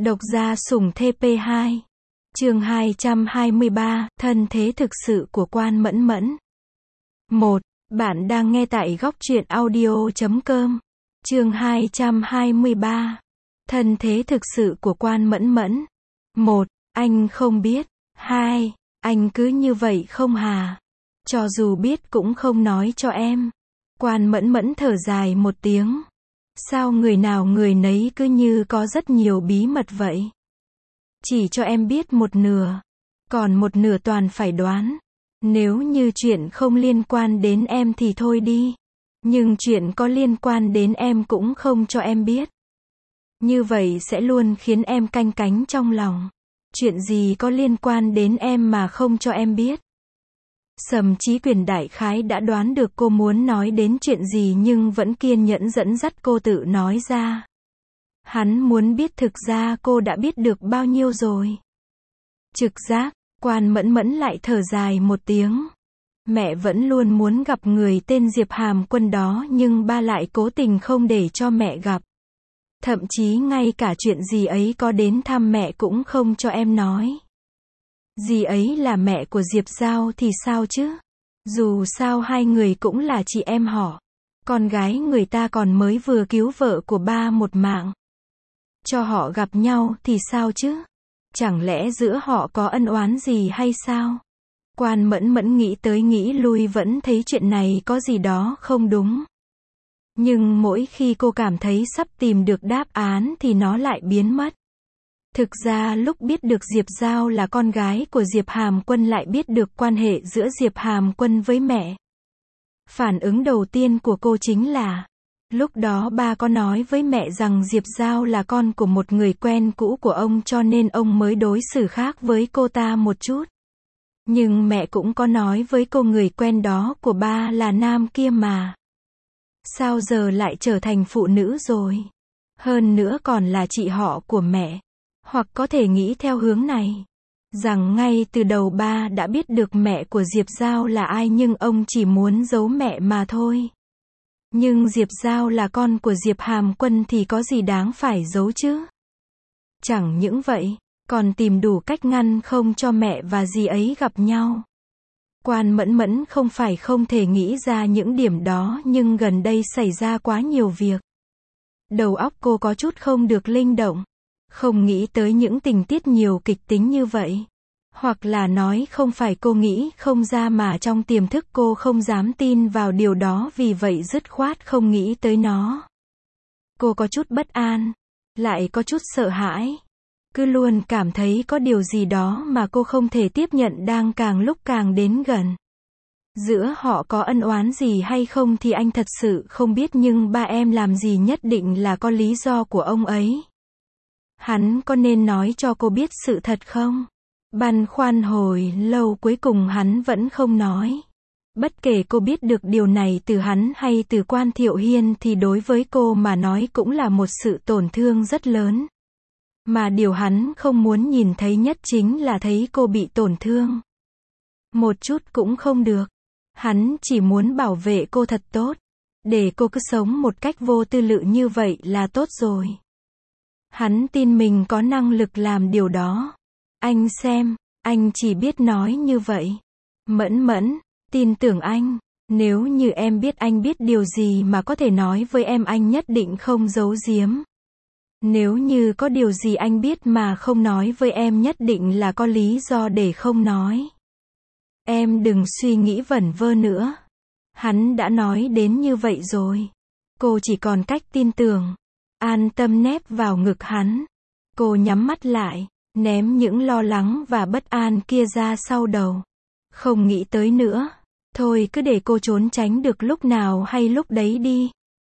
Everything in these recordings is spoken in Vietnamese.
Độc gia sủng TP2. Chương 223, thân thế thực sự của Quan Mẫn Mẫn. 1. Bạn đang nghe tại góc truyện audio.com. Chương 223. Thân thế thực sự của Quan Mẫn Mẫn. 1. Anh không biết. 2. Anh cứ như vậy không hà? Cho dù biết cũng không nói cho em. Quan Mẫn Mẫn thở dài một tiếng. Sao người nào người nấy cứ như có rất nhiều bí mật vậy? Chỉ cho em biết một nửa, còn một nửa toàn phải đoán. Nếu như chuyện không liên quan đến em thì thôi đi. Nhưng chuyện có liên quan đến em cũng không cho em biết. Như vậy sẽ luôn khiến em canh cánh trong lòng. Chuyện gì có liên quan đến em mà không cho em biết? Sầm Chí Quyền đại khái đã đoán được cô muốn nói đến chuyện gì nhưng vẫn kiên nhẫn dẫn dắt cô tự nói ra. Hắn muốn biết thực ra cô đã biết được bao nhiêu rồi. Trực giác, Quan Mẫn Mẫn lại thở dài một tiếng. Mẹ vẫn luôn muốn gặp người tên Diệp Hàm Quân đó nhưng ba lại cố tình không để cho mẹ gặp. Thậm chí ngay cả chuyện gì ấy có đến thăm mẹ cũng không cho em nói. Dì ấy là mẹ của Diệp Giao thì sao chứ? Dù sao hai người cũng là chị em họ. Con gái người ta còn mới vừa cứu vợ của ba một mạng. Cho họ gặp nhau thì sao chứ? Chẳng lẽ giữa họ có ân oán gì hay sao? Quan Mẫn Mẫn nghĩ tới nghĩ lui vẫn thấy chuyện này có gì đó không đúng. Nhưng mỗi khi cô cảm thấy sắp tìm được đáp án thì nó lại biến mất. Thực ra lúc biết được Diệp Giao là con gái của Diệp Hàm Quân lại biết được quan hệ giữa Diệp Hàm Quân với mẹ. Phản ứng đầu tiên của cô chính là, lúc đó ba có nói với mẹ rằng Diệp Giao là con của một người quen cũ của ông cho nên ông mới đối xử khác với cô ta một chút. Nhưng mẹ cũng có nói với cô người quen đó của ba là nam kia mà. Sao giờ lại trở thành phụ nữ rồi? Hơn nữa còn là chị họ của mẹ. Hoặc có thể nghĩ theo hướng này, rằng ngay từ đầu ba đã biết được mẹ của Diệp Giao là ai nhưng ông chỉ muốn giấu mẹ mà thôi. Nhưng Diệp Giao là con của Diệp Hàm Quân thì có gì đáng phải giấu chứ? Chẳng những vậy, còn tìm đủ cách ngăn không cho mẹ và dì ấy gặp nhau. Quan Mẫn Mẫn không phải không thể nghĩ ra những điểm đó nhưng gần đây xảy ra quá nhiều việc. Đầu óc cô có chút không được linh động. Không nghĩ tới những tình tiết nhiều kịch tính như vậy. Hoặc là nói không phải cô nghĩ không ra mà trong tiềm thức cô không dám tin vào điều đó vì vậy dứt khoát không nghĩ tới nó. Cô có chút bất an, lại có chút sợ hãi. Cứ luôn cảm thấy có điều gì đó mà cô không thể tiếp nhận đang càng lúc càng đến gần. Giữa họ có ân oán gì hay không thì anh thật sự không biết nhưng ba em làm gì nhất định là có lý do của ông ấy. Hắn có nên nói cho cô biết sự thật không? Băn khoăn hồi lâu cuối cùng hắn vẫn không nói. Bất kể cô biết được điều này từ hắn hay từ Quan Thiệu Hiên thì đối với cô mà nói cũng là một sự tổn thương rất lớn. Mà điều hắn không muốn nhìn thấy nhất chính là thấy cô bị tổn thương. Một chút cũng không được. Hắn chỉ muốn bảo vệ cô thật tốt. Để cô cứ sống một cách vô tư lự như vậy là tốt rồi. Hắn tin mình có năng lực làm điều đó. Anh xem, anh chỉ biết nói như vậy. Mẫn Mẫn, tin tưởng anh. Nếu như em biết anh biết điều gì mà có thể nói với em anh nhất định không giấu giếm. Nếu như có điều gì anh biết mà không nói với em nhất định là có lý do để không nói. Em đừng suy nghĩ vẩn vơ nữa. Hắn đã nói đến như vậy rồi. Cô chỉ còn cách tin tưởng. An tâm nép vào ngực hắn. Cô nhắm mắt lại, ném những lo lắng và bất an kia ra sau đầu. Không nghĩ tới nữa. Thôi cứ để cô trốn tránh được lúc nào hay lúc đấy đi.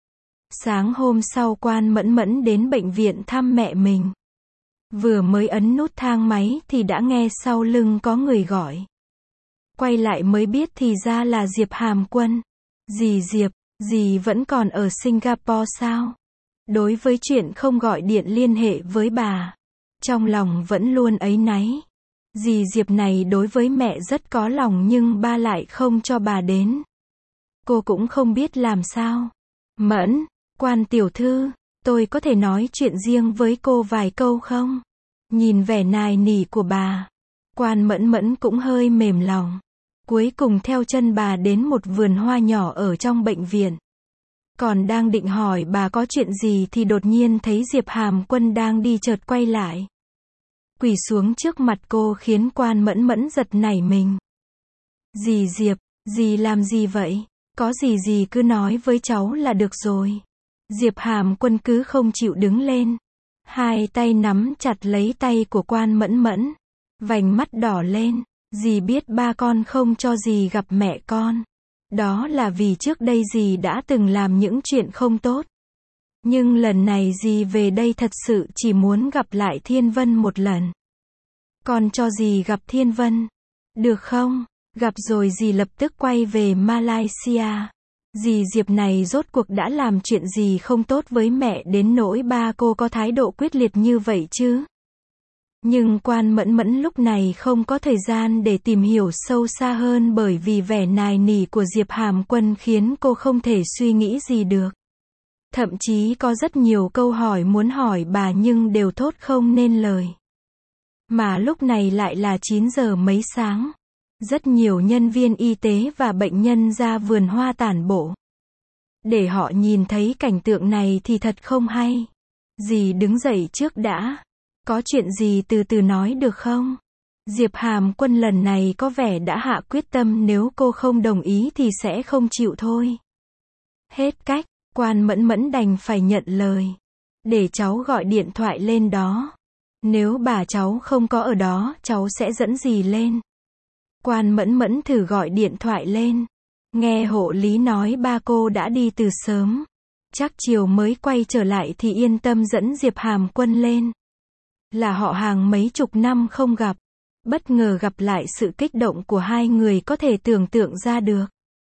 Sáng hôm sau Quan Mẫn Mẫn đến bệnh viện thăm mẹ mình. Vừa mới ấn nút thang máy thì đã nghe sau lưng có người gọi. Quay lại mới biết thì ra là Diệp Hàm Quân. Dì Diệp, dì vẫn còn ở Singapore sao? Đối với chuyện không gọi điện liên hệ với bà, trong lòng vẫn luôn áy náy. Dì Diệp này đối với mẹ rất có lòng nhưng ba lại không cho bà đến. Cô cũng không biết làm sao. Mẫn, Quan tiểu thư, Tôi có thể nói chuyện riêng với cô vài câu không? Nhìn vẻ nài nỉ của bà, Quan Mẫn Mẫn cũng hơi mềm lòng. Cuối cùng theo chân bà đến một vườn hoa nhỏ ở trong bệnh viện. Còn đang định hỏi bà có chuyện gì thì đột nhiên thấy Diệp Hàm Quân đang đi chợt quay lại. Quỳ xuống trước mặt cô khiến Quan Mẫn Mẫn giật nảy mình. Dì Diệp, dì làm gì vậy? Có gì dì cứ nói với cháu là được rồi. Diệp Hàm Quân cứ không chịu đứng lên. Hai tay nắm chặt lấy tay của Quan Mẫn Mẫn. Vành mắt đỏ lên. Dì biết ba con không cho dì gặp mẹ con. Đó là vì trước đây dì đã từng làm những chuyện không tốt. Nhưng lần này dì về đây thật sự chỉ muốn gặp lại Thiên Vân một lần. Con cho dì gặp Thiên Vân. Được không? Gặp rồi dì lập tức quay về Malaysia. Dì Diệp này rốt cuộc đã làm chuyện gì không tốt với mẹ đến nỗi ba cô có thái độ quyết liệt như vậy chứ? Nhưng Quan Mẫn Mẫn lúc này không có thời gian để tìm hiểu sâu xa hơn bởi vì vẻ nài nỉ của Diệp Hàm Quân khiến cô không thể suy nghĩ gì được. Thậm chí có rất nhiều câu hỏi muốn hỏi bà nhưng đều thốt không nên lời. Mà lúc này lại là 9 giờ mấy sáng. Rất nhiều nhân viên y tế và bệnh nhân ra vườn hoa tản bộ. Để họ nhìn thấy cảnh tượng này thì thật không hay. Dì đứng dậy trước đã. Có chuyện gì từ từ nói được không? Diệp Hàm Quân lần này có vẻ đã hạ quyết tâm nếu cô không đồng ý thì sẽ không chịu thôi. Hết cách, Quan Mẫn Mẫn đành phải nhận lời. Để cháu gọi điện thoại lên đó. Nếu bà cháu không có ở đó, cháu sẽ dẫn dì lên. Quan Mẫn Mẫn thử gọi điện thoại lên. Nghe hộ lý nói ba cô đã đi từ sớm. Chắc chiều mới quay trở lại thì yên tâm dẫn Diệp Hàm Quân lên. Là họ hàng mấy chục năm không gặp. Bất ngờ gặp lại sự kích động của hai người có thể tưởng tượng ra được.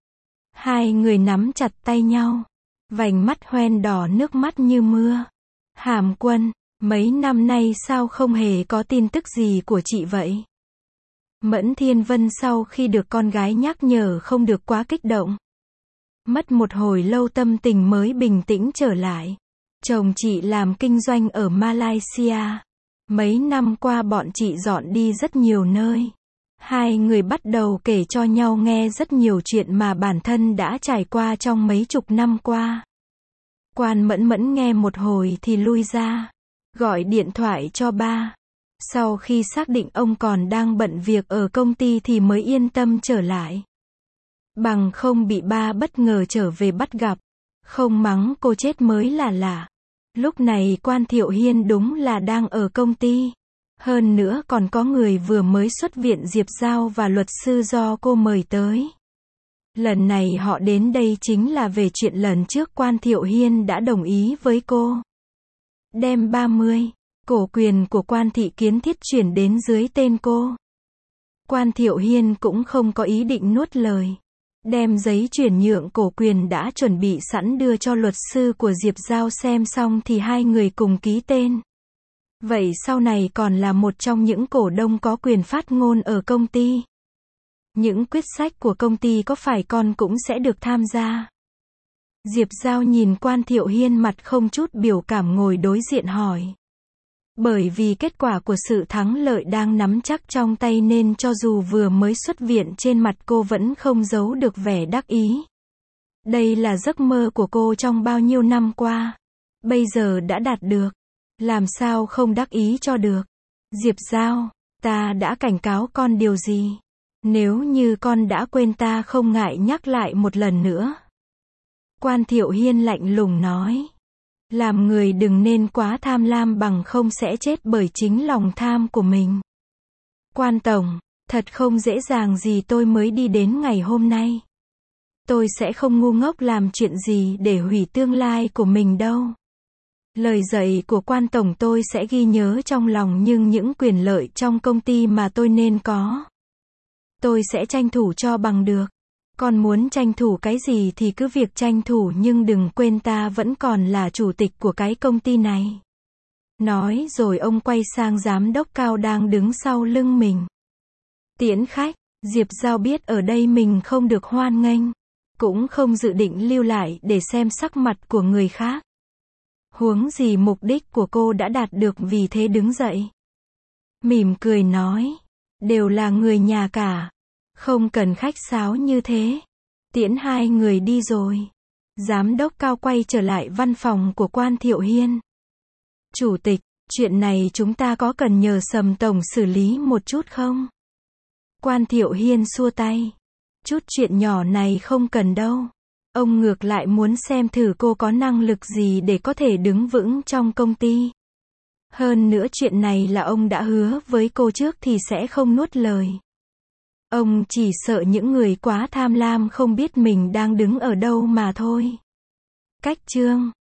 Hai người nắm chặt tay nhau. Vành mắt hoen đỏ nước mắt như mưa. Hàm Quân, mấy năm nay sao không hề có tin tức gì của chị vậy? Mẫn Thiên Vân sau khi được con gái nhắc nhở không được quá kích động. Mất một hồi lâu tâm tình mới bình tĩnh trở lại. Chồng chị làm kinh doanh ở Malaysia. Mấy năm qua bọn chị dọn đi rất nhiều nơi. Hai người bắt đầu kể cho nhau nghe rất nhiều chuyện mà bản thân đã trải qua trong mấy chục năm qua. Quan Mẫn Mẫn nghe một hồi thì lui ra. Gọi điện thoại cho ba. Sau khi xác định ông còn đang bận việc ở công ty thì mới yên tâm trở lại. Bằng không bị ba bất ngờ trở về bắt gặp. Không mắng cô chết mới là lạ. Lúc này Quan Thiệu Hiên đúng là đang ở công ty. Hơn nữa còn có người vừa mới xuất viện Diệp Giao và luật sư do cô mời tới. Lần này họ đến đây chính là về chuyện lần trước Quan Thiệu Hiên đã đồng ý với cô. Đem 30 cổ quyền của Quan Thị Kiến Thiết chuyển đến dưới tên cô. Quan Thiệu Hiên cũng không có ý định nuốt lời. Đem giấy chuyển nhượng cổ quyền đã chuẩn bị sẵn đưa cho luật sư của Diệp Giao xem xong thì hai người cùng ký tên. Vậy sau này còn là một trong những cổ đông có quyền phát ngôn ở công ty. Những quyết sách của công ty có phải con cũng sẽ được tham gia? Diệp Giao nhìn Quan Thiệu Hiên mặt không chút biểu cảm ngồi đối diện hỏi. Bởi vì kết quả của sự thắng lợi đang nắm chắc trong tay nên cho dù vừa mới xuất viện trên mặt cô vẫn không giấu được vẻ đắc ý. Đây là giấc mơ của cô trong bao nhiêu năm qua. Bây giờ đã đạt được. Làm sao không đắc ý cho được? Diệp Giao, ta đã cảnh cáo con điều gì? Nếu như con đã quên ta không ngại nhắc lại một lần nữa. Quan Thiệu Hiên lạnh lùng nói. Làm người đừng nên quá tham lam bằng không sẽ chết bởi chính lòng tham của mình. Quan Tổng, thật không dễ dàng gì tôi mới đi đến ngày hôm nay. Tôi sẽ không ngu ngốc làm chuyện gì để hủy tương lai của mình đâu. Lời dạy của Quan Tổng tôi sẽ ghi nhớ trong lòng nhưng những quyền lợi trong công ty mà tôi nên có. Tôi sẽ tranh thủ cho bằng được. Con muốn tranh thủ cái gì thì cứ việc tranh thủ nhưng đừng quên ta vẫn còn là chủ tịch của cái công ty này. Nói rồi ông quay sang giám đốc Cao đang đứng sau lưng mình. Tiễn khách, Diệp Giao biết ở đây mình không được hoan nghênh. Cũng không dự định lưu lại để xem sắc mặt của người khác. Huống gì mục đích của cô đã đạt được, vì thế đứng dậy. Mỉm cười nói. Đều là người nhà cả. Không cần khách sáo như thế. Tiễn hai người đi rồi. Giám đốc Cao quay trở lại văn phòng của Quan Thiệu Hiên. Chủ tịch, chuyện này chúng ta có cần nhờ Sầm tổng xử lý một chút không? Quan Thiệu Hiên xua tay. Chút chuyện nhỏ này không cần đâu. Ông ngược lại muốn xem thử cô có năng lực gì để có thể đứng vững trong công ty. Hơn nữa chuyện này là ông đã hứa với cô trước thì sẽ không nuốt lời. Ông chỉ sợ những người quá tham lam không biết mình đang đứng ở đâu mà thôi. Cách chương